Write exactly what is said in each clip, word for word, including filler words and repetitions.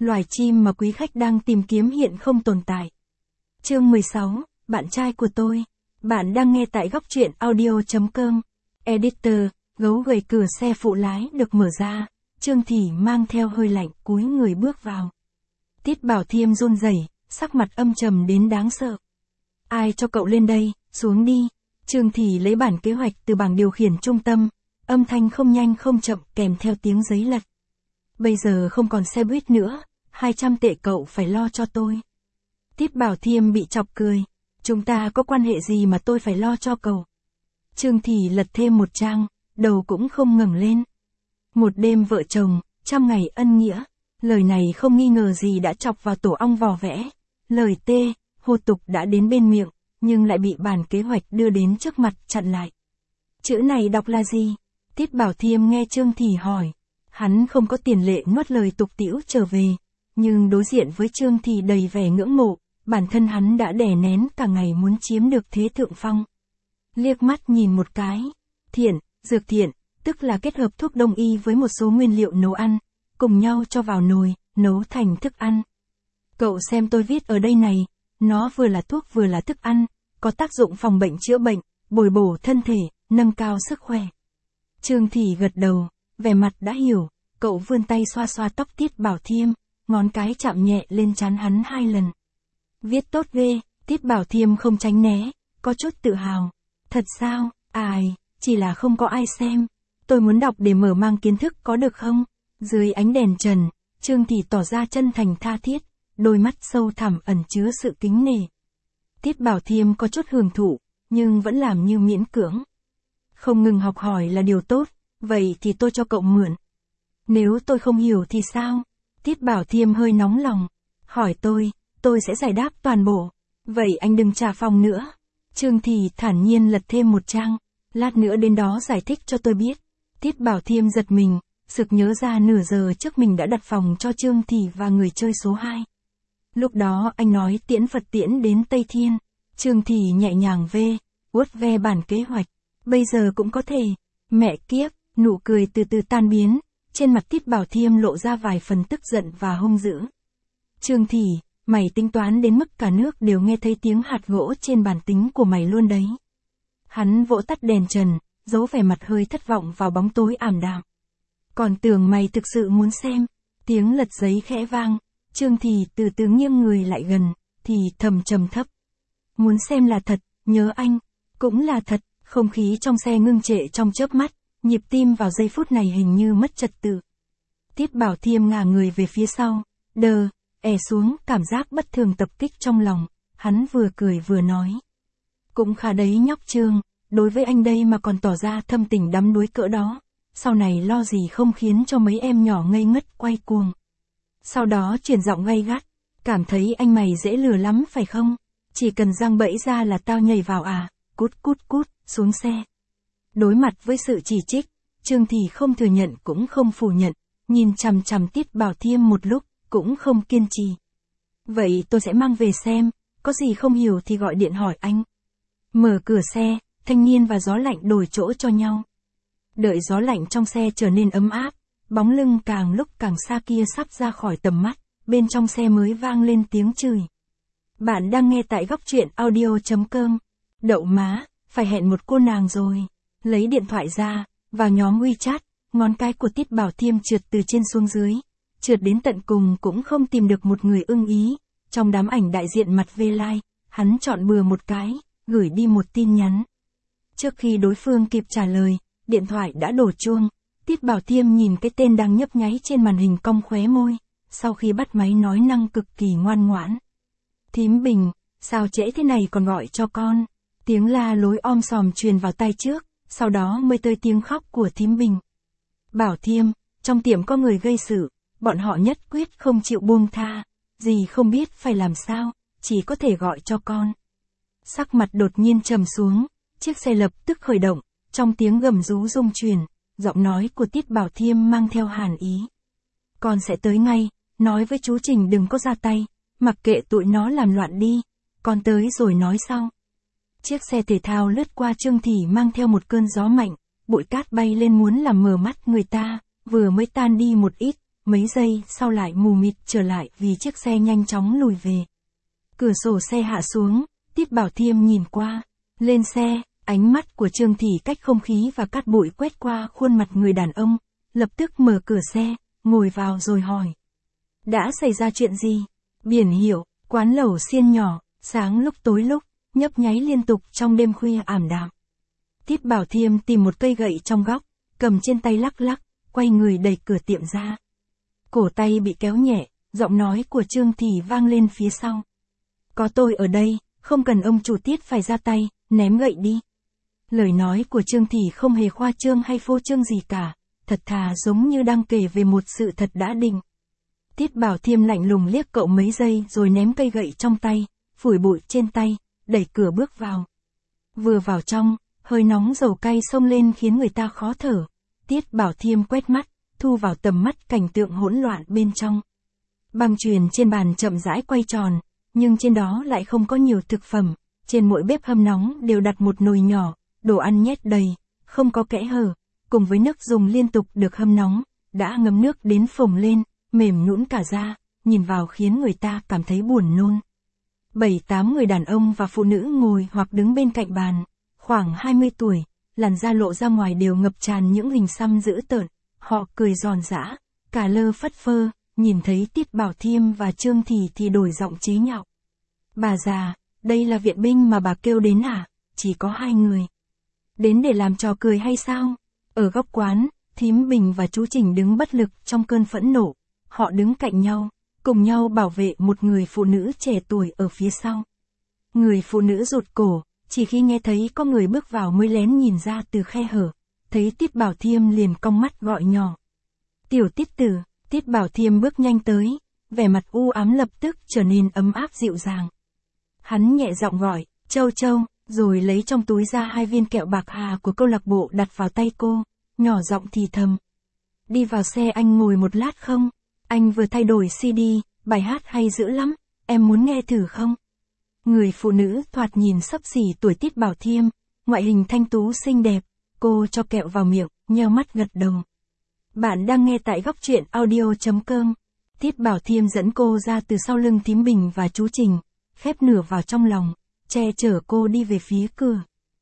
loài chim mà quý khách đang tìm kiếm hiện không tồn tại. Chương mười sáu, bạn trai của tôi. Bạn đang nghe tại góc truyện audio chấm com. Editor, gấu gầy cửa xe phụ lái được mở ra, Trương Thị mang theo hơi lạnh cúi người bước vào. Tiết Bảo Thiêm run rẩy, sắc mặt âm trầm đến đáng sợ. Ai cho cậu lên đây, xuống đi. Trương Thị lấy bản kế hoạch từ bảng điều khiển trung tâm, âm thanh không nhanh không chậm kèm theo tiếng giấy lật. Bây giờ không còn xe buýt nữa, hai trăm tệ cậu phải lo cho tôi. Tiết Bảo Thiêm bị chọc cười. Chúng ta có quan hệ gì mà tôi phải lo cho cậu? Trương Thị lật thêm một trang, đầu cũng không ngẩng lên. Một đêm vợ chồng, trăm ngày ân nghĩa. Lời này không nghi ngờ gì đã chọc vào tổ ong vò vẽ. Lời tê, hô tục đã đến bên miệng, nhưng lại bị bản kế hoạch đưa đến trước mặt chặn lại. Chữ này đọc là gì? Tiết Bảo Thiêm nghe Trương Thị hỏi. Hắn không có tiền lệ nuốt lời tục tĩu trở về, nhưng đối diện với Trương Thị đầy vẻ ngưỡng mộ, bản thân hắn đã đè nén cả ngày muốn chiếm được thế thượng phong. Liếc mắt nhìn một cái, thiện, dược thiện, tức là kết hợp thuốc đông y với một số nguyên liệu nấu ăn, cùng nhau cho vào nồi, nấu thành thức ăn. Cậu xem tôi viết ở đây này, nó vừa là thuốc vừa là thức ăn, có tác dụng phòng bệnh chữa bệnh, bồi bổ thân thể, nâng cao sức khỏe. Trương Thị gật đầu, vẻ mặt đã hiểu, cậu vươn tay xoa xoa tóc Tiết Bảo Thiêm, ngón cái chạm nhẹ lên trán hắn hai lần. Viết tốt ghê, Tiết Bảo Thiêm không tránh né, có chút tự hào. Thật sao, ai, chỉ là không có ai xem. Tôi muốn đọc để mở mang kiến thức có được không? Dưới ánh đèn trần, Trương Thị tỏ ra chân thành tha thiết, đôi mắt sâu thẳm ẩn chứa sự kính nể. Tiết Bảo Thiêm có chút hưởng thụ, nhưng vẫn làm như miễn cưỡng. Không ngừng học hỏi là điều tốt, vậy thì tôi cho cậu mượn. Nếu tôi không hiểu thì sao? Tiết Bảo Thiêm hơi nóng lòng. Hỏi tôi, tôi sẽ giải đáp toàn bộ. Vậy anh đừng trả phòng nữa. Trương Thị thản nhiên lật thêm một trang. Lát nữa đến đó giải thích cho tôi biết. Tiết Bảo Thiêm giật mình, sực nhớ ra nửa giờ trước mình đã đặt phòng cho Trương Thị và người chơi số hai. Lúc đó anh nói tiễn Phật tiễn đến Tây Thiên. Trương Thị nhẹ nhàng vê, vuốt ve bản kế hoạch. Bây giờ cũng có thể. Mẹ kiếp, nụ cười từ từ tan biến. Trên mặt Tiết Bảo Thiêm lộ ra vài phần tức giận và hung dữ. Trương Thị, mày tính toán đến mức cả nước đều nghe thấy tiếng hạt gỗ trên bàn tính của mày luôn đấy. Hắn vỗ tắt đèn trần, giấu vẻ mặt hơi thất vọng vào bóng tối ảm đạm. Còn tưởng mày thực sự muốn xem. Tiếng lật giấy khẽ vang, Trương Thị từ từ nghiêng người lại gần, thì thầm trầm thấp. Muốn xem là thật, nhớ anh, cũng là thật. Không khí trong xe ngưng trệ trong chớp mắt, nhịp tim vào giây phút này hình như mất trật tự. Tiết Bảo Thiêm ngả người về phía sau, đờ, è xuống, cảm giác bất thường tập kích trong lòng, hắn vừa cười vừa nói. Cũng khá đấy nhóc Trương, đối với anh đây mà còn tỏ ra thâm tình đắm đuối cỡ đó, sau này lo gì không khiến cho mấy em nhỏ ngây ngất quay cuồng. Sau đó chuyển giọng gay gắt, cảm thấy anh mày dễ lừa lắm phải không? Chỉ cần giăng bẫy ra là tao nhảy vào à, cút cút cút, xuống xe. Đối mặt với sự chỉ trích, Trương Thị không thừa nhận cũng không phủ nhận, nhìn chằm chằm Tiết Bảo Thiêm một lúc, cũng không kiên trì. Vậy tôi sẽ mang về xem, có gì không hiểu thì gọi điện hỏi anh. Mở cửa xe, thanh niên và gió lạnh đổi chỗ cho nhau. Đợi gió lạnh trong xe trở nên ấm áp, bóng lưng càng lúc càng xa kia sắp ra khỏi tầm mắt, bên trong xe mới vang lên tiếng chửi. Bạn đang nghe tại góc truyện audio chấm com. Đậu má, phải hẹn một cô nàng rồi. Lấy điện thoại ra, vào nhóm WeChat, ngón cái của Tiết Bảo Thiêm trượt từ trên xuống dưới. Trượt đến tận cùng cũng không tìm được một người ưng ý. Trong đám ảnh đại diện mặt vê lai, hắn chọn bừa một cái, gửi đi một tin nhắn. Trước khi đối phương kịp trả lời, điện thoại đã đổ chuông. Tiết Bảo Thiêm nhìn cái tên đang nhấp nháy trên màn hình cong khóe môi. Sau khi bắt máy nói năng cực kỳ ngoan ngoãn. Thím Bình, sao trễ thế này còn gọi cho con? Tiếng la lối om sòm truyền vào tai trước, sau đó mới tới tiếng khóc của thím Bình. Bảo Thiêm, trong tiệm có người gây sự, bọn họ nhất quyết không chịu buông tha, dì không biết phải làm sao, chỉ có thể gọi cho con. Sắc mặt đột nhiên trầm xuống, chiếc xe lập tức khởi động, trong tiếng gầm rú rung truyền, giọng nói của Tiết Bảo Thiêm mang theo hàn ý. Con sẽ tới ngay, nói với chú Trình đừng có ra tay, mặc kệ tụi nó làm loạn đi, con tới rồi nói sau. Chiếc xe thể thao lướt qua Trương Thị mang theo một cơn gió mạnh, bụi cát bay lên muốn làm mờ mắt người ta, vừa mới tan đi một ít, mấy giây sau lại mù mịt trở lại vì chiếc xe nhanh chóng lùi về. Cửa sổ xe hạ xuống, Tiết Bảo Thiêm nhìn qua. Lên xe, ánh mắt của Trương Thị cách không khí và cát bụi quét qua khuôn mặt người đàn ông, lập tức mở cửa xe, ngồi vào rồi hỏi. Đã xảy ra chuyện gì? Biển hiệu, quán lẩu xiên nhỏ, sáng lúc tối lúc, nhấp nháy liên tục trong đêm khuya ảm đạm. Tiết Bảo Thiêm tìm một cây gậy trong góc, cầm trên tay lắc lắc, quay người đẩy cửa tiệm ra. Cổ tay bị kéo nhẹ, giọng nói của Trương Thị vang lên phía sau. Có tôi ở đây, không cần ông chủ Tiết phải ra tay, ném gậy đi. Lời nói của Trương Thị không hề khoa trương hay phô trương gì cả, thật thà giống như đang kể về một sự thật đã định. Tiết Bảo Thiêm lạnh lùng liếc cậu mấy giây rồi ném cây gậy trong tay, phủi bụi trên tay, đẩy cửa bước vào. Vừa vào trong, hơi nóng dầu cay xông lên khiến người ta khó thở. Tiết Bảo Thiêm quét mắt, thu vào tầm mắt cảnh tượng hỗn loạn bên trong. Băng chuyền trên bàn chậm rãi quay tròn, nhưng trên đó lại không có nhiều thực phẩm, trên mỗi bếp hâm nóng đều đặt một nồi nhỏ, đồ ăn nhét đầy, không có kẽ hở, cùng với nước dùng liên tục được hâm nóng, đã ngấm nước đến phồng lên, mềm nhũn cả da, nhìn vào khiến người ta cảm thấy buồn nôn. Bảy tám người đàn ông và phụ nữ ngồi hoặc đứng bên cạnh bàn, khoảng hai mươi tuổi, làn da lộ ra ngoài đều ngập tràn những hình xăm dữ tợn, họ cười giòn giã, cả lơ phất phơ, nhìn thấy Tiết Bảo Thiêm và Trương Thị thì đổi giọng chế nhạo. Bà già, đây là viện binh mà bà kêu đến à? Chỉ có hai người. Đến để làm trò cười hay sao? Ở góc quán, Thím Bình và chú Trình đứng bất lực trong cơn phẫn nộ. Họ đứng cạnh nhau, cùng nhau bảo vệ một người phụ nữ trẻ tuổi ở phía sau. Người phụ nữ rụt cổ, chỉ khi nghe thấy có người bước vào mới lén nhìn ra từ khe hở. Thấy Tiết Bảo Thiêm liền cong mắt gọi nhỏ. Tiểu Tiết Tử. Tiết Bảo Thiêm bước nhanh tới, vẻ mặt u ám lập tức trở nên ấm áp dịu dàng. Hắn nhẹ giọng gọi, Châu Châu, rồi lấy trong túi ra hai viên kẹo bạc hà của câu lạc bộ đặt vào tay cô, nhỏ giọng thì thầm. Đi vào xe anh ngồi một lát không? Anh vừa thay đổi xê đê, bài hát hay dữ lắm, em muốn nghe thử không? Người phụ nữ thoạt nhìn xấp xỉ tuổi Tiết Bảo Thiêm, ngoại hình thanh tú xinh đẹp, cô cho kẹo vào miệng, nheo mắt gật đầu. Bạn đang nghe tại góc truyện audio chấm com. Tiết Bảo Thiêm dẫn cô ra từ sau lưng Thím Bình và chú Trình, khép nửa vào trong lòng, che chở cô đi về phía cửa.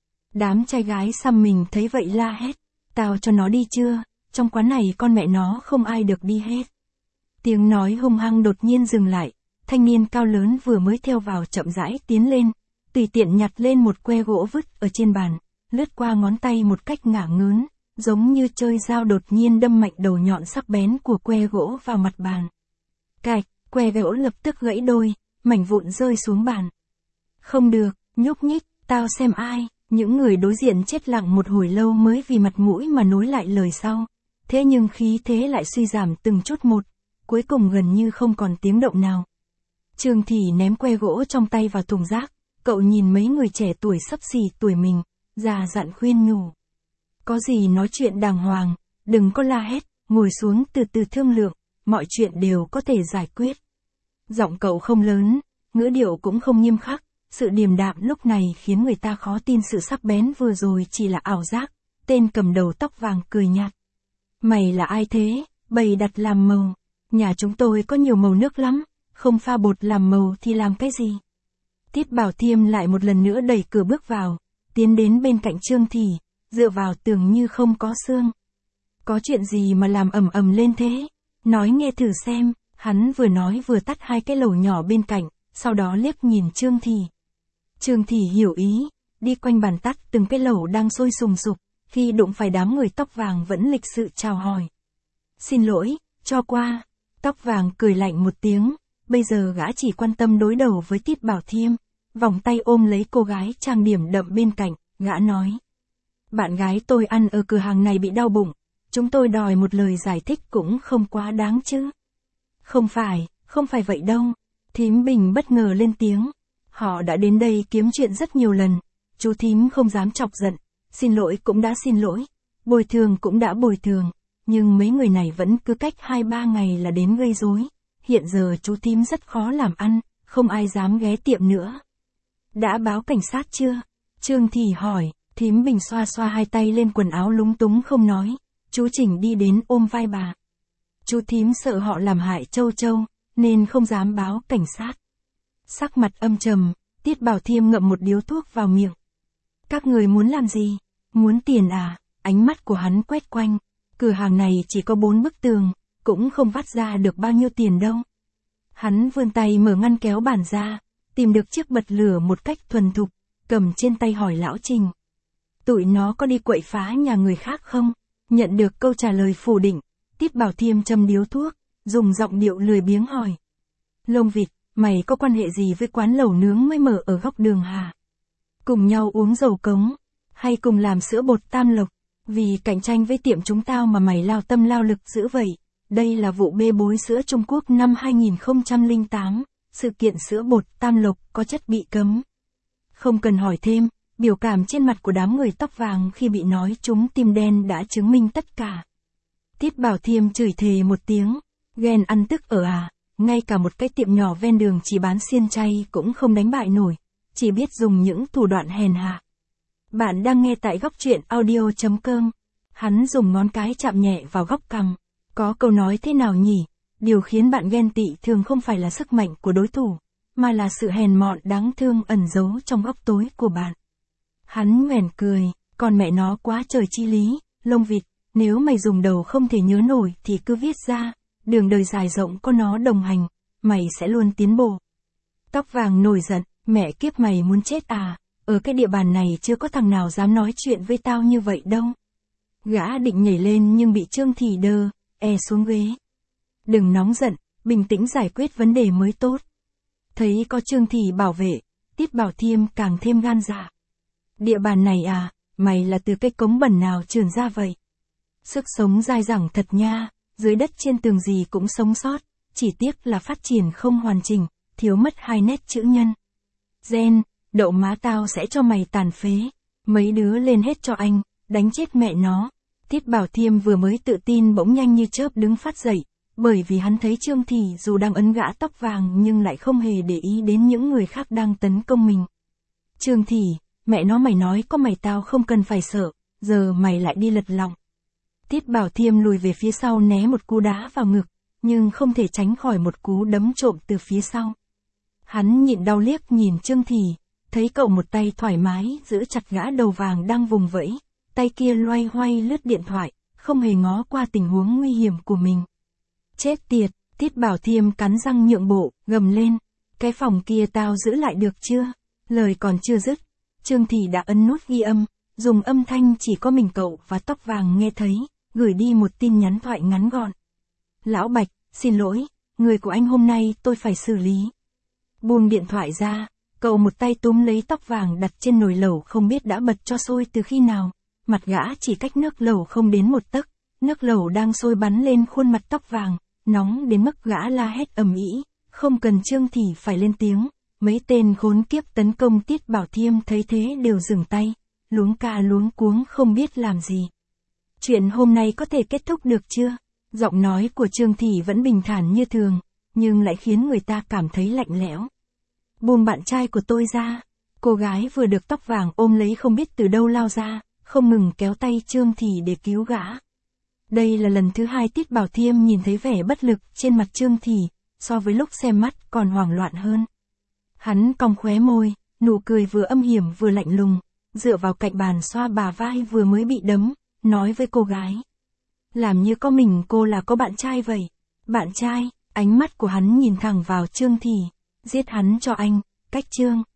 Đám trai gái xăm mình thấy vậy la hét, tao cho nó đi chưa, trong quán này con mẹ nó không ai được đi hết. Tiếng nói hung hăng đột nhiên dừng lại, thanh niên cao lớn vừa mới theo vào chậm rãi tiến lên, tùy tiện nhặt lên một que gỗ vứt ở trên bàn, lướt qua ngón tay một cách ngả ngớn, giống như chơi dao đột nhiên đâm mạnh đầu nhọn sắc bén của que gỗ vào mặt bàn. Cạch, que gỗ lập tức gãy đôi, mảnh vụn rơi xuống bàn. Không được, nhúc nhích, tao xem ai. Những người đối diện chết lặng một hồi lâu mới vì mặt mũi mà nối lại lời sau. Thế nhưng khí thế lại suy giảm từng chút một, cuối cùng gần như không còn tiếng động nào. Trương Thị ném que gỗ trong tay vào thùng rác, cậu nhìn mấy người trẻ tuổi xấp xỉ tuổi mình, già dặn khuyên nhủ. Có gì nói chuyện đàng hoàng, đừng có la hét, ngồi xuống từ từ thương lượng, mọi chuyện đều có thể giải quyết. Giọng cậu không lớn, ngữ điệu cũng không nghiêm khắc, sự điềm đạm lúc này khiến người ta khó tin sự sắc bén vừa rồi chỉ là ảo giác. Tên cầm đầu tóc vàng cười nhạt. Mày là ai thế? Bày đặt làm màu. Nhà chúng tôi có nhiều màu nước lắm, không pha bột làm màu thì làm cái gì? Tiết Bảo Thiêm lại một lần nữa đẩy cửa bước vào, tiến đến bên cạnh Trương Thị, dựa vào tường như không có xương. Có chuyện gì mà làm ầm ầm lên thế? Nói nghe thử xem. Hắn vừa nói vừa tắt hai cái lẩu nhỏ bên cạnh, sau đó liếc nhìn Trương Thị. Trương Thị hiểu ý, đi quanh bàn tắt từng cái lẩu đang sôi sùng sục, khi đụng phải đám người tóc vàng vẫn lịch sự chào hỏi. Xin lỗi, cho qua. Tóc vàng cười lạnh một tiếng, bây giờ gã chỉ quan tâm đối đầu với Tiết Bảo Thiêm, vòng tay ôm lấy cô gái trang điểm đậm bên cạnh, gã nói. Bạn gái tôi ăn ở cửa hàng này bị đau bụng, chúng tôi đòi một lời giải thích cũng không quá đáng chứ. Không phải, không phải vậy đâu. Thím Bình bất ngờ lên tiếng. Họ đã đến đây kiếm chuyện rất nhiều lần. Chú thím không dám chọc giận. Xin lỗi cũng đã xin lỗi. Bồi thường cũng đã bồi thường. Nhưng mấy người này vẫn cứ cách hai ba ngày là đến gây rối. Hiện giờ chú thím rất khó làm ăn, không ai dám ghé tiệm nữa. Đã báo cảnh sát chưa? Trương Thị hỏi. Thím Bình xoa xoa hai tay lên quần áo lúng túng không nói. Chú Trình đi đến ôm vai bà. Chú thím sợ họ làm hại Châu Châu, nên không dám báo cảnh sát. Sắc mặt âm trầm, Tiết Bảo Thiêm ngậm một điếu thuốc vào miệng. Các người muốn làm gì? Muốn tiền à? Ánh mắt của hắn quét quanh. Cửa hàng này chỉ có bốn bức tường, cũng không vắt ra được bao nhiêu tiền đâu. Hắn vươn tay mở ngăn kéo bàn ra, tìm được chiếc bật lửa một cách thuần thục, cầm trên tay hỏi lão Trình. Tụi nó có đi quậy phá nhà người khác không? Nhận được câu trả lời phủ định, Tiết Bảo Thiêm châm điếu thuốc, dùng giọng điệu lười biếng hỏi. Lông vịt, mày có quan hệ gì với quán lẩu nướng mới mở ở góc đường hả? Cùng nhau uống dầu cống, hay cùng làm sữa bột Tam Lộc, vì cạnh tranh với tiệm chúng tao mà mày lao tâm lao lực dữ vậy. Đây là vụ bê bối sữa Trung Quốc năm hai nghìn không trăm lẻ tám, sự kiện sữa bột Tam Lộc có chất bị cấm. Không cần hỏi thêm, biểu cảm trên mặt của đám người tóc vàng khi bị nói chúng tim đen đã chứng minh tất cả. Tiết Bảo Thiêm chửi thề một tiếng, ghen ăn tức ở à, ngay cả một cái tiệm nhỏ ven đường chỉ bán xiên chay cũng không đánh bại nổi, chỉ biết dùng những thủ đoạn hèn hạ. Bạn đang nghe tại góc truyện audio chấm com. Hắn dùng ngón cái chạm nhẹ vào góc cằm. Có câu nói thế nào nhỉ? Điều khiến bạn ghen tị thường không phải là sức mạnh của đối thủ, mà là sự hèn mọn đáng thương ẩn giấu trong góc tối của bạn. Hắn nhoẻn cười, còn mẹ nó quá trời chi lý, lông vịt, nếu mày dùng đầu không thể nhớ nổi thì cứ viết ra, đường đời dài rộng có nó đồng hành, mày sẽ luôn tiến bộ. Tóc vàng nổi giận, mẹ kiếp mày muốn chết à, ở cái địa bàn này chưa có thằng nào dám nói chuyện với tao như vậy đâu. Gã định nhảy lên nhưng bị Trương Thị đơ, e xuống ghế. Đừng nóng giận, bình tĩnh giải quyết vấn đề mới tốt. Thấy có Trương Thị bảo vệ, Tiết Bảo Thiêm càng thêm gan dạ. Địa bàn này à, mày là từ cái cống bẩn nào trườn ra vậy? Sức sống dai dẳng thật nha, dưới đất trên tường gì cũng sống sót, chỉ tiếc là phát triển không hoàn chỉnh, thiếu mất hai nét chữ nhân. Gen, đậu má tao sẽ cho mày tàn phế. Mấy đứa lên hết cho anh, đánh chết mẹ nó. Tiết Bảo Thiêm vừa mới tự tin bỗng nhanh như chớp đứng phát dậy, bởi vì hắn thấy Trương Thị dù đang ấn gã tóc vàng nhưng lại không hề để ý đến những người khác đang tấn công mình. Trương Thị, mẹ nó mày nói có mày tao không cần phải sợ, giờ mày lại đi lật lọng. Tiết Bảo Thiêm lùi về phía sau né một cú đá vào ngực, nhưng không thể tránh khỏi một cú đấm trộm từ phía sau. Hắn nhịn đau liếc nhìn Trương Thị, thấy cậu một tay thoải mái giữ chặt gã đầu vàng đang vùng vẫy, tay kia loay hoay lướt điện thoại, không hề ngó qua tình huống nguy hiểm của mình. Chết tiệt, Tiết Bảo Thiêm cắn răng nhượng bộ, gầm lên, cái phòng kia tao giữ lại được chưa? Lời còn chưa dứt, Trương Thị đã ấn nút ghi âm, dùng âm thanh chỉ có mình cậu và tóc vàng nghe thấy, gửi đi một tin nhắn thoại ngắn gọn. Lão Bạch, xin lỗi, người của anh hôm nay tôi phải xử lý. Buông điện thoại ra, cậu một tay túm lấy tóc vàng đặt trên nồi lẩu không biết đã bật cho sôi từ khi nào, mặt gã chỉ cách nước lẩu không đến một tấc, nước lẩu đang sôi bắn lên khuôn mặt tóc vàng, nóng đến mức gã la hét ầm ĩ, không cần Trương Thị phải lên tiếng, mấy tên khốn kiếp tấn công Tiết Bảo Thiêm thấy thế đều dừng tay, luống ca luống cuống không biết làm gì. Chuyện hôm nay có thể kết thúc được chưa? Giọng nói của Trương Thị vẫn bình thản như thường, nhưng lại khiến người ta cảm thấy lạnh lẽo. Buông bạn trai của tôi ra. Cô gái vừa được tóc vàng ôm lấy không biết từ đâu lao ra, không ngừng kéo tay Trương Thị để cứu gã. Đây là lần thứ hai Tiết Bảo Thiêm nhìn thấy vẻ bất lực trên mặt Trương Thị, so với lúc xem mắt còn hoảng loạn hơn. Hắn cong khóe môi, nụ cười vừa âm hiểm vừa lạnh lùng, dựa vào cạnh bàn xoa bà vai vừa mới bị đấm, nói với cô gái. Làm như có mình cô là có bạn trai vậy. Bạn trai, ánh mắt của hắn nhìn thẳng vào Trương Thị. Giết hắn cho anh, cách Trương.